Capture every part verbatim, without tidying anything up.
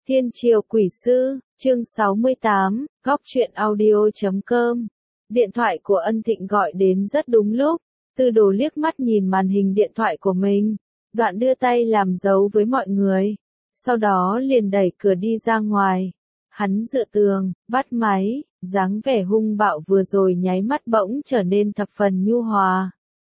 Thiên Triều Quỷ Sư, chương sáu mươi tám, góc truyện audio chấm com. Điện thoại của Ân Thịnh gọi đến rất đúng lúc, Tư Đồ liếc mắt nhìn màn hình điện thoại của mình, đoạn đưa tay làm dấu với mọi người, sau đó liền đẩy cửa đi ra ngoài. Hắn dựa tường, bắt máy, dáng vẻ hung bạo vừa rồi nháy mắt bỗng trở nên thập phần nhu hòa.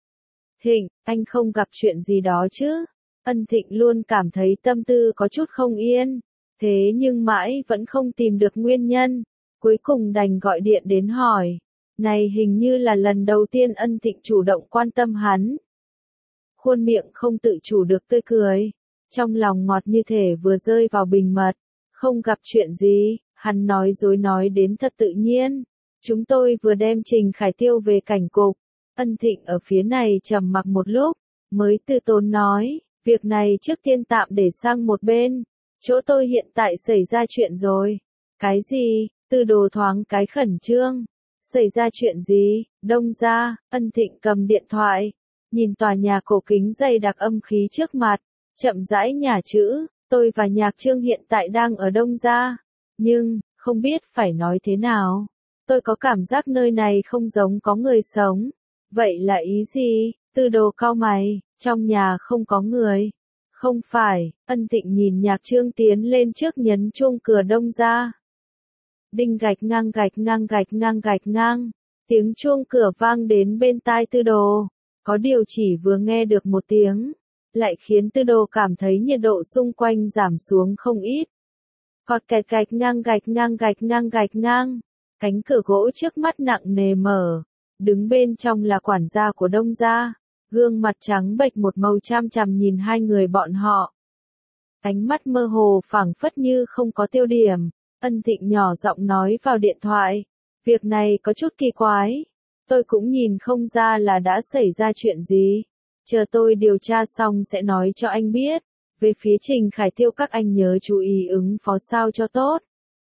Thịnh, anh không gặp chuyện gì đó chứ? Ân Thịnh luôn cảm thấy tâm tư có chút không yên, thế nhưng mãi vẫn không tìm được nguyên nhân, cuối cùng đành gọi điện đến hỏi. Này hình như là lần đầu tiên Ân Thịnh chủ động quan tâm hắn. Khuôn miệng không tự chủ được tươi cười, trong lòng ngọt như thể vừa rơi vào bình mật. Không gặp chuyện gì, hắn nói dối nói đến thật tự nhiên. Chúng tôi vừa đem Trình Khải Tiêu về cảnh cục. Ân Thịnh ở phía này trầm mặc một lúc, mới từ tốn nói, việc này trước tiên tạm để sang một bên. Chỗ tôi hiện tại xảy ra chuyện rồi. Cái gì? Tư Đồ thoáng cái khẩn trương. Xảy ra chuyện gì? Đông ra, Ân Thịnh cầm điện thoại, nhìn tòa nhà cổ kính dày đặc âm khí trước mặt, chậm rãi nhả chữ, tôi và Nhạc Trương hiện tại đang ở Đông gia, nhưng, không biết phải nói thế nào. Tôi có cảm giác nơi này không giống có người sống. Vậy là ý gì? Tư Đồ cau mày, trong nhà không có người. Không phải, Ân Thịnh nhìn Nhạc Trương tiến lên trước nhấn chuông cửa Đông gia. Đinh gạch ngang gạch ngang gạch ngang gạch ngang, tiếng chuông cửa vang đến bên tai Tư Đồ, có điều chỉ vừa nghe được một tiếng, lại khiến Tư Đồ cảm thấy nhiệt độ xung quanh giảm xuống không ít. Cọt kẹt gạch ngang gạch ngang gạch ngang gạch ngang, cánh cửa gỗ trước mắt nặng nề mở, đứng bên trong là quản gia của Đông gia, gương mặt trắng bệch một màu chăm chằm nhìn hai người bọn họ. Ánh mắt mơ hồ phảng phất như không có tiêu điểm. Ân Thịnh nhỏ giọng nói vào điện thoại, việc này có chút kỳ quái, tôi cũng nhìn không ra là đã xảy ra chuyện gì, chờ tôi điều tra xong sẽ nói cho anh biết, về phía Trình Khải Tiêu các anh nhớ chú ý ứng phó sao cho tốt.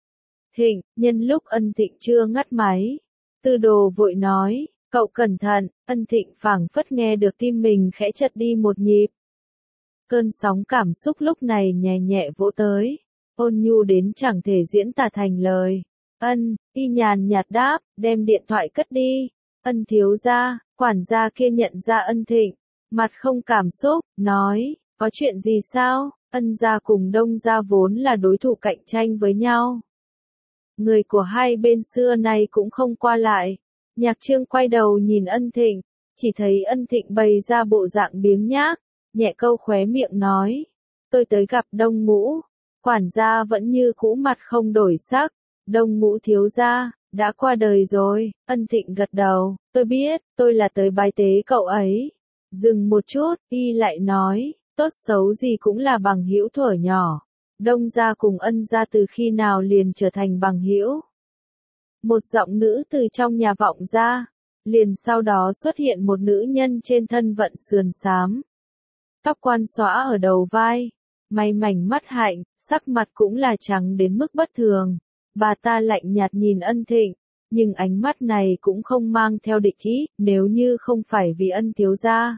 Thịnh, nhân lúc Ân Thịnh chưa ngắt máy, Tư Đồ vội nói, cậu cẩn thận. Ân Thịnh phảng phất nghe được tim mình khẽ chật đi một nhịp. Cơn sóng cảm xúc lúc này nhẹ nhẹ vỗ tới, ôn nhu đến chẳng thể diễn tả thành lời. Ân, y nhàn nhạt đáp, đem điện thoại cất đi. Ân thiếu gia, quản gia kia nhận ra Ân Thịnh, mặt không cảm xúc, nói, có chuyện gì sao? Ân gia cùng Đông gia vốn là đối thủ cạnh tranh với nhau. Người của hai bên xưa nay cũng không qua lại. Nhạc Trương quay đầu nhìn Ân Thịnh, chỉ thấy Ân Thịnh bày ra bộ dạng biếng nhác, nhẹ câu khóe miệng nói, tôi tới gặp Đông Ngũ. Quản gia vẫn như cũ mặt không đổi sắc, Đông Ngũ thiếu gia, đã qua đời rồi. Ân Thịnh gật đầu, tôi biết, tôi là tới bái tế cậu ấy. Dừng một chút, y lại nói, tốt xấu gì cũng là bằng hữu thuở nhỏ. Đông gia cùng Ân gia từ khi nào liền trở thành bằng hữu? Một giọng nữ từ trong nhà vọng ra, liền sau đó xuất hiện một nữ nhân trên thân vận sườn xám. Tóc quan xõa ở đầu vai. May mảnh mắt hạnh, sắc mặt cũng là trắng đến mức bất thường. Bà ta lạnh nhạt nhìn Ân Thịnh, nhưng ánh mắt này cũng không mang theo địch ý, nếu như không phải vì Ân thiếu gia.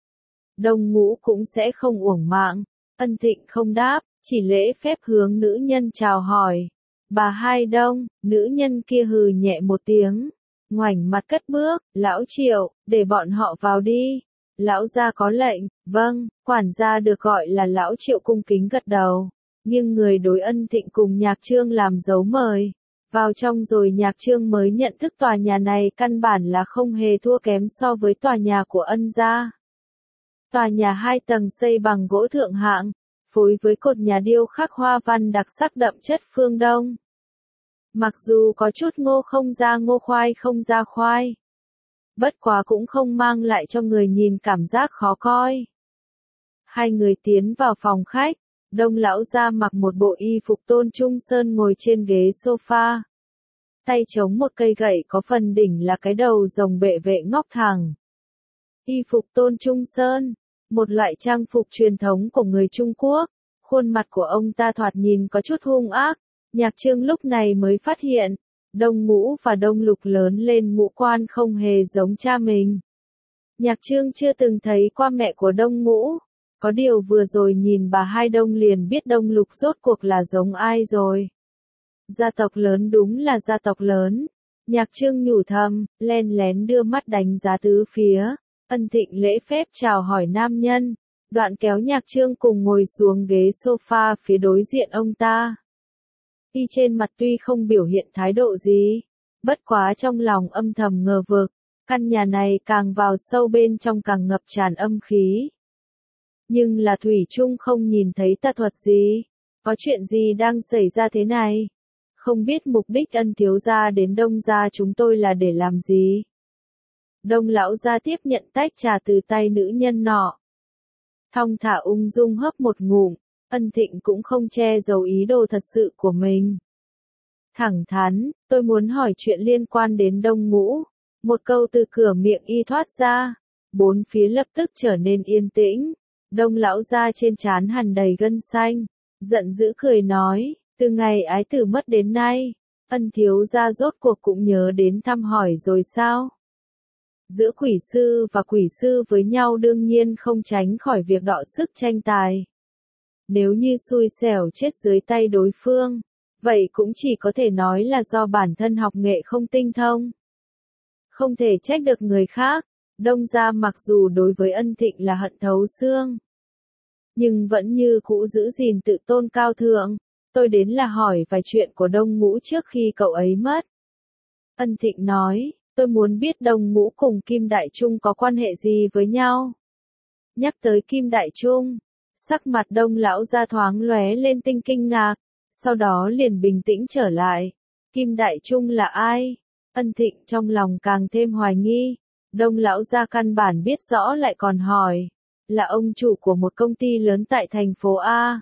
Đông Ngũ cũng sẽ không uổng mạng. Ân Thịnh không đáp, chỉ lễ phép hướng nữ nhân chào hỏi. Bà Hai Đông, nữ nhân kia hừ nhẹ một tiếng, ngoảnh mặt cất bước, lão Triệu, để bọn họ vào đi. Lão gia có lệnh. Vâng. Quản gia được gọi là lão Triệu cung kính gật đầu, nhưng người đối Ân Thịnh cùng Nhạc Trương làm dấu mời. Vào trong rồi Nhạc Trương mới nhận thức tòa nhà này căn bản là không hề thua kém so với tòa nhà của Ân gia. Tòa nhà hai tầng xây bằng gỗ thượng hạng, phối với cột nhà điêu khắc hoa văn đặc sắc đậm chất phương Đông. Mặc dù có chút ngô không ra ngô khoai không ra khoai, bất quá cũng không mang lại cho người nhìn cảm giác khó coi. Hai người tiến vào phòng khách, Đông lão gia mặc một bộ y phục tôn trung sơn ngồi trên ghế sofa. Tay chống một cây gậy có phần đỉnh là cái đầu rồng bệ vệ ngóc thẳng. Y phục tôn trung sơn, một loại trang phục truyền thống của người Trung Quốc, khuôn mặt của ông ta thoạt nhìn có chút hung ác. Nhạc Trương lúc này mới phát hiện, Đông Ngũ và Đông Lục lớn lên ngũ quan không hề giống cha mình. Nhạc Trương chưa từng thấy qua mẹ của Đông Ngũ, Có điều vừa rồi nhìn bà Hai Đông liền biết Đông Lục rốt cuộc là giống ai rồi. Gia tộc lớn đúng là gia tộc lớn. Nhạc Trương nhủ thầm, len lén đưa mắt đánh giá tứ phía. Ân Thịnh lễ phép chào hỏi nam nhân. Đoạn kéo Nhạc Trương cùng ngồi xuống ghế sofa phía đối diện ông ta. Y trên mặt tuy không biểu hiện thái độ gì, bất quá trong lòng âm thầm ngờ vực, căn nhà này càng vào sâu bên trong càng ngập tràn âm khí. Nhưng là thủy chung không nhìn thấy tà thuật gì, có chuyện gì đang xảy ra thế này? Không biết mục đích Ân thiếu gia đến Đông gia chúng tôi là để làm gì? Đông lão gia tiếp nhận tách trà từ tay nữ nhân nọ. Thong thả ung dung hấp một ngụm, Ân Thịnh cũng không che giấu ý đồ thật sự của mình. Thẳng thắn, tôi muốn hỏi chuyện liên quan đến Đông Ngũ. Một câu từ cửa miệng y thoát ra, bốn phía lập tức trở nên yên tĩnh. Đông lão gia trên trán hằn đầy gân xanh, giận dữ cười nói, từ ngày ái tử mất đến nay, Ân thiếu gia rốt cuộc cũng nhớ đến thăm hỏi rồi sao? Giữa quỷ sư và quỷ sư với nhau đương nhiên không tránh khỏi việc đọ sức tranh tài. Nếu như xui xẻo chết dưới tay đối phương, vậy cũng chỉ có thể nói là do bản thân học nghệ không tinh thông. Không thể trách được người khác, Đông gia mặc dù đối với Ân Thịnh là hận thấu xương, nhưng vẫn như cũ giữ gìn tự tôn cao thượng. Tôi đến là hỏi vài chuyện của Đông Ngũ trước khi cậu ấy mất. Ân Thịnh nói, tôi muốn biết Đông Ngũ cùng Kim Đại Trung có quan hệ gì với nhau. Nhắc tới Kim Đại Trung, sắc mặt Đông lão gia thoáng lóe lên tinh kinh ngạc, sau đó liền bình tĩnh trở lại. Kim Đại Trung là ai? Ân Thịnh trong lòng càng thêm hoài nghi. Đông lão gia căn bản biết rõ lại còn hỏi, là ông chủ của một công ty lớn tại thành phố A.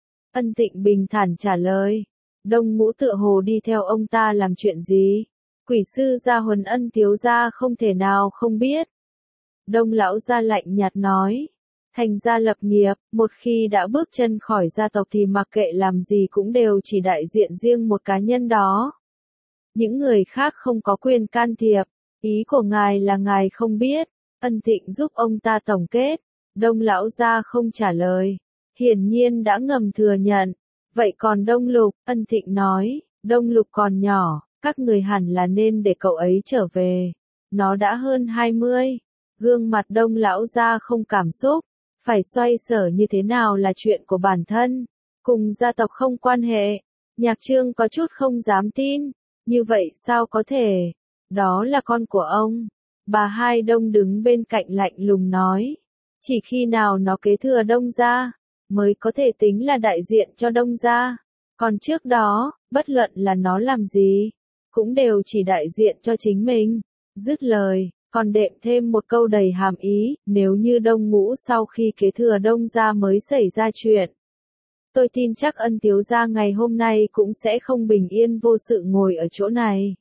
Ân Thịnh bình thản trả lời, Đông Ngũ tựa hồ đi theo ông ta làm chuyện gì? Quỷ sư gia huấn Ân thiếu gia không thể nào không biết. Đông lão gia lạnh nhạt nói, thành gia lập nghiệp, một khi đã bước chân khỏi gia tộc thì mặc kệ làm gì cũng đều chỉ đại diện riêng một cá nhân đó. Những người khác không có quyền can thiệp, ý của ngài là ngài không biết. Ân Thịnh giúp ông ta tổng kết, Đông lão gia không trả lời, hiển nhiên đã ngầm thừa nhận. Vậy còn Đông Lục? Ân Thịnh nói, Đông Lục còn nhỏ, các người hẳn là nên để cậu ấy trở về. Nó đã hơn hai mươi. Gương mặt Đông lão gia không cảm xúc, phải xoay sở như thế nào là chuyện của bản thân, cùng gia tộc không quan hệ. Nhạc Trương có chút không dám tin, như vậy sao có thể? Đó là con của ông. Bà Hai Đông đứng bên cạnh lạnh lùng nói, chỉ khi nào nó kế thừa Đông gia, mới có thể tính là đại diện cho Đông gia. Còn trước đó, bất luận là nó làm gì, cũng đều chỉ đại diện cho chính mình. Dứt lời, còn đệm thêm một câu đầy hàm ý, nếu như Đông Ngũ sau khi kế thừa Đông gia mới xảy ra chuyện. Tôi tin chắc Ân thiếu gia ngày hôm nay cũng sẽ không bình yên vô sự ngồi ở chỗ này.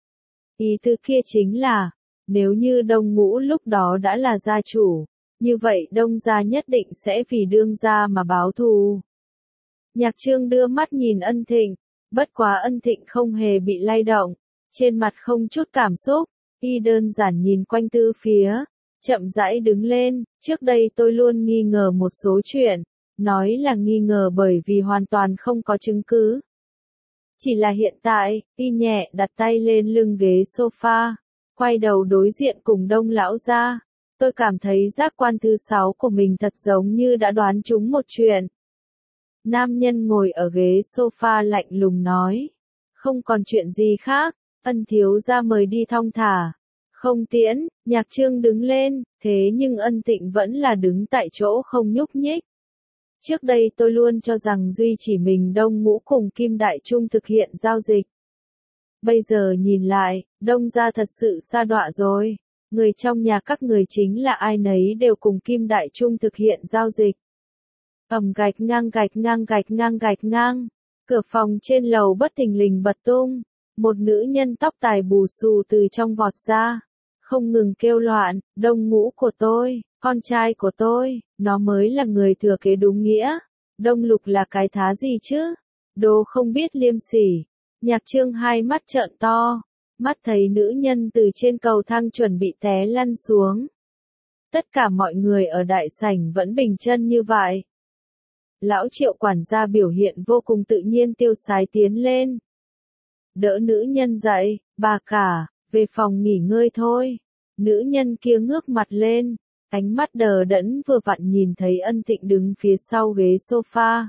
Ý tứ kia chính là, nếu như Đông Ngũ lúc đó đã là gia chủ, như vậy Đông gia nhất định sẽ vì đương gia mà báo thù. Nhạc Trương đưa mắt nhìn Ân Thịnh, bất quá Ân Thịnh không hề bị lay động, trên mặt không chút cảm xúc, y đơn giản nhìn quanh tư phía, chậm rãi đứng lên, trước đây tôi luôn nghi ngờ một số chuyện, nói là nghi ngờ bởi vì hoàn toàn không có chứng cứ. Chỉ là hiện tại, y nhẹ đặt tay lên lưng ghế sofa, quay đầu đối diện cùng Đông lão gia. Tôi cảm thấy giác quan thứ sáu của mình thật giống như đã đoán trúng một chuyện. Nam nhân ngồi ở ghế sofa lạnh lùng nói, không còn chuyện gì khác, Ân thiếu gia mời đi thong thả. Không tiễn, Nhạc Trương đứng lên, thế nhưng Ân Thịnh vẫn là đứng tại chỗ không nhúc nhích. Trước đây tôi luôn cho rằng duy chỉ mình Đông Ngũ cùng Kim Đại Trung thực hiện giao dịch. Bây giờ nhìn lại, Đông gia thật sự sa đọa rồi. Người trong nhà các người chính là ai nấy đều cùng Kim Đại Trung thực hiện giao dịch. Ầm gạch ngang gạch ngang gạch ngang gạch ngang. Cửa phòng trên lầu bất thình lình bật tung. Một nữ nhân tóc tài bù xù từ trong vọt ra. Không ngừng kêu loạn, Đông Ngũ của tôi, con trai của tôi, nó mới là người thừa kế đúng nghĩa. Đông Lục là cái thá gì chứ? Đồ không biết liêm sỉ. Nhạc Trương hai mắt trợn to. Mắt thấy nữ nhân từ trên cầu thang chuẩn bị té lăn xuống. Tất cả mọi người ở đại sảnh vẫn bình chân như vậy. Lão Triệu quản gia biểu hiện vô cùng tự nhiên tiêu sái tiến lên. Đỡ nữ nhân dậy, bà cả, về phòng nghỉ ngơi thôi. Nữ nhân kia ngước mặt lên, ánh mắt đờ đẫn vừa vặn nhìn thấy Ân Thịnh đứng phía sau ghế sofa.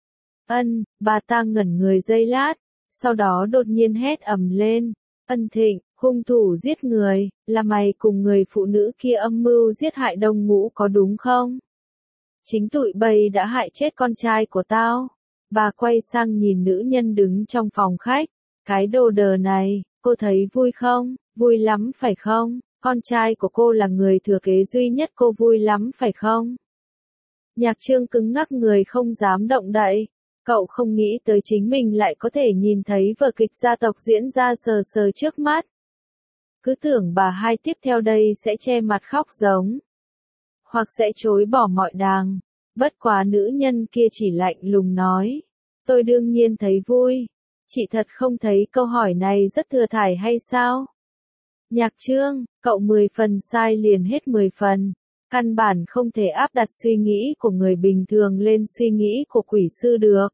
Ân, bà ta ngẩn người giây lát, sau đó đột nhiên hét ầm lên. Ân Thịnh, hung thủ giết người, là mày cùng người phụ nữ kia âm mưu giết hại Đông Ngũ có đúng không? Chính tụi bay đã hại chết con trai của tao. Bà quay sang nhìn nữ nhân đứng trong phòng khách. Cái đồ đờ này, cô thấy vui không? Vui lắm phải không? Con trai của cô là người thừa kế duy nhất, cô vui lắm phải không? Nhạc Trương cứng ngắc người không dám động đậy. Cậu không nghĩ tới chính mình lại có thể nhìn thấy vở kịch gia tộc diễn ra sờ sờ trước mắt. Cứ tưởng bà hai tiếp theo đây sẽ che mặt khóc giống. Hoặc sẽ chối bỏ mọi đàng. Bất quá nữ nhân kia chỉ lạnh lùng nói. Tôi đương nhiên thấy vui. Chị thật không thấy câu hỏi này rất thừa thải hay sao? Nhạc Trương, cậu mười phần sai liền hết mười phần. Căn bản không thể áp đặt suy nghĩ của người bình thường lên suy nghĩ của quỷ sư được.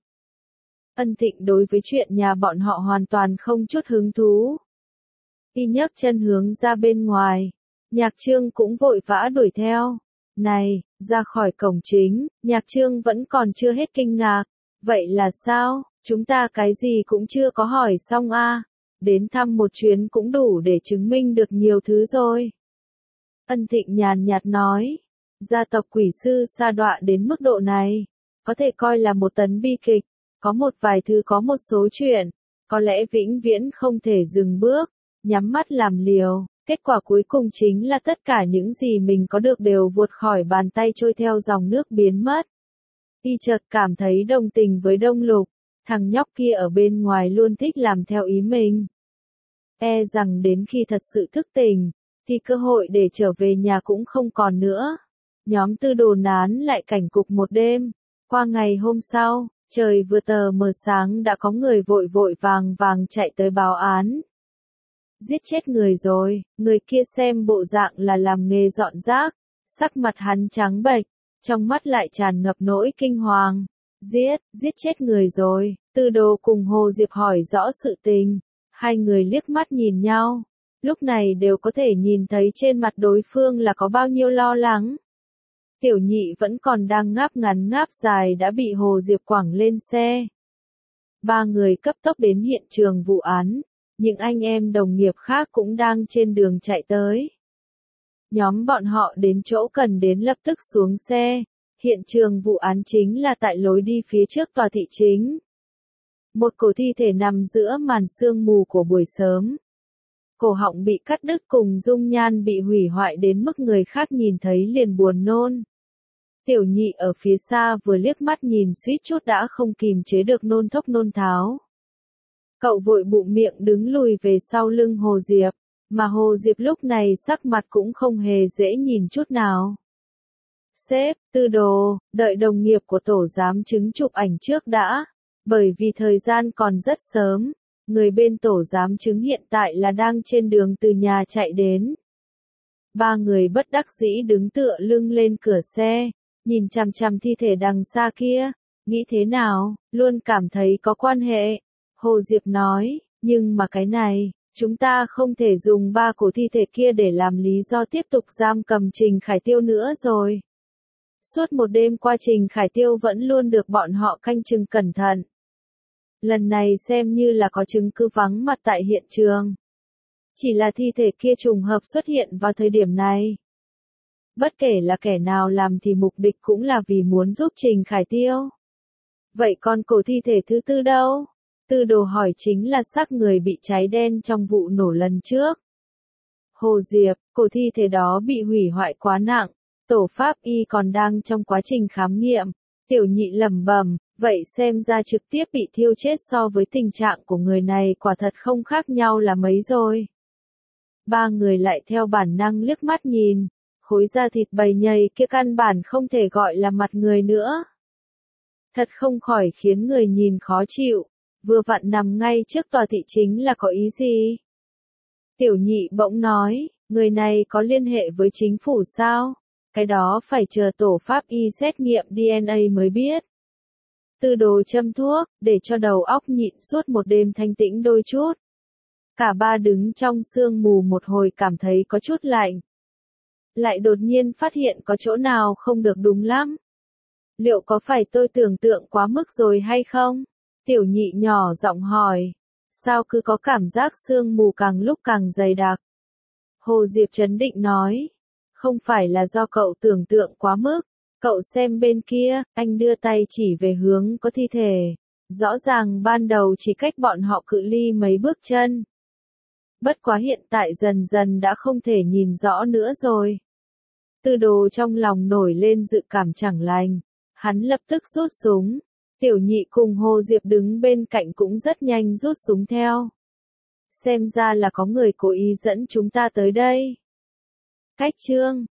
Ân Thịnh đối với chuyện nhà bọn họ hoàn toàn không chút hứng thú. Y nhấc chân hướng ra bên ngoài. Nhạc Trương cũng vội vã đuổi theo. Này, ra khỏi cổng chính, Nhạc Trương vẫn còn chưa hết kinh ngạc. Vậy là sao? Chúng ta cái gì cũng chưa có hỏi xong a. Đến thăm một chuyến cũng đủ để chứng minh được nhiều thứ rồi. Ân Thịnh nhàn nhạt nói. Gia tộc quỷ sư sa đọa đến mức độ này. Có thể coi là một tấn bi kịch. Có một vài thứ có một số chuyện. Có lẽ vĩnh viễn không thể dừng bước. Nhắm mắt làm liều. Kết quả cuối cùng chính là tất cả những gì mình có được đều vụt khỏi bàn tay trôi theo dòng nước biến mất. Y chợt cảm thấy đồng tình với Đông Lục. Thằng nhóc kia ở bên ngoài luôn thích làm theo ý mình. E rằng đến khi thật sự thức tỉnh, thì cơ hội để trở về nhà cũng không còn nữa. Nhóm Tư Đồ nán lại cảnh cục một đêm. Qua ngày hôm sau, trời vừa tờ mờ sáng đã có người vội vội vàng vàng chạy tới báo án. Giết chết người rồi, người kia xem bộ dạng là làm nghề dọn rác. Sắc mặt hắn trắng bệch, trong mắt lại tràn ngập nỗi kinh hoàng. Giết, giết chết người rồi. Tư Đồ cùng Hồ Diệp hỏi rõ sự tình. Hai người liếc mắt nhìn nhau. Lúc này đều có thể nhìn thấy trên mặt đối phương là có bao nhiêu lo lắng. Tiểu Nhị vẫn còn đang ngáp ngắn ngáp dài đã bị Hồ Diệp quẳng lên xe. Ba người cấp tốc đến hiện trường vụ án. Những anh em đồng nghiệp khác cũng đang trên đường chạy tới. Nhóm bọn họ đến chỗ cần đến lập tức xuống xe. Hiện trường vụ án chính là tại lối đi phía trước tòa thị chính. Một cổ thi thể nằm giữa màn sương mù của buổi sớm. Cổ họng bị cắt đứt cùng dung nhan bị hủy hoại đến mức người khác nhìn thấy liền buồn nôn. Tiểu Nhị ở phía xa vừa liếc mắt nhìn suýt chút đã không kìm chế được nôn thốc nôn tháo. Cậu vội bụng miệng đứng lùi về sau lưng Hồ Diệp, mà Hồ Diệp lúc này sắc mặt cũng không hề dễ nhìn chút nào. Sếp, Tư Đồ, đợi đồng nghiệp của tổ giám chứng chụp ảnh trước đã, bởi vì thời gian còn rất sớm, người bên tổ giám chứng hiện tại là đang trên đường từ nhà chạy đến. Ba người bất đắc dĩ đứng tựa lưng lên cửa xe, nhìn chằm chằm thi thể đằng xa kia, nghĩ thế nào, luôn cảm thấy có quan hệ. Hồ Diệp nói, nhưng mà cái này, chúng ta không thể dùng ba cổ thi thể kia để làm lý do tiếp tục giam cầm Trình Khải Tiêu nữa rồi. Suốt một đêm qua Trình Khải Tiêu vẫn luôn được bọn họ canh chừng cẩn thận. Lần này xem như là có chứng cứ vắng mặt tại hiện trường. Chỉ là thi thể kia trùng hợp xuất hiện vào thời điểm này. Bất kể là kẻ nào làm thì mục đích cũng là vì muốn giúp Trình Khải Tiêu. Vậy còn cổ thi thể thứ tư đâu? Tư Đồ hỏi chính là xác người bị cháy đen trong vụ nổ lần trước. Hồ Diệp, cổ thi thể đó bị hủy hoại quá nặng, tổ pháp y còn đang trong quá trình khám nghiệm. Tiểu Nhị lẩm bẩm, vậy xem ra trực tiếp bị thiêu chết so với tình trạng của người này quả thật không khác nhau là mấy rồi. Ba người lại theo bản năng liếc mắt nhìn, khối da thịt bầy nhầy kia căn bản không thể gọi là mặt người nữa. Thật không khỏi khiến người nhìn khó chịu, vừa vặn nằm ngay trước tòa thị chính là có ý gì? Tiểu Nhị bỗng nói, người này có liên hệ với chính phủ sao? Cái đó phải chờ tổ pháp y xét nghiệm đê en a mới biết. Tư đồ châm thuốc, để cho đầu óc nhịn suốt một đêm thanh tĩnh đôi chút. Cả ba đứng trong sương mù một hồi cảm thấy có chút lạnh. Lại đột nhiên phát hiện có chỗ nào không được đúng lắm. Liệu có phải tôi tưởng tượng quá mức rồi hay không? Tiểu nhị nhỏ giọng hỏi. Sao cứ có cảm giác sương mù càng lúc càng dày đặc? Hồ Diệp trấn định nói. Không phải là do cậu tưởng tượng quá mức. Cậu xem bên kia, anh đưa tay chỉ về hướng có thi thể. Rõ ràng ban đầu chỉ cách bọn họ cự ly mấy bước chân. Bất quá hiện tại dần dần đã không thể nhìn rõ nữa rồi. Tư đồ trong lòng nổi lên dự cảm chẳng lành. Hắn lập tức rút súng. Tiểu nhị cùng Hồ Diệp đứng bên cạnh cũng rất nhanh rút súng theo. Xem ra là có người cố ý dẫn chúng ta tới đây. Cách chương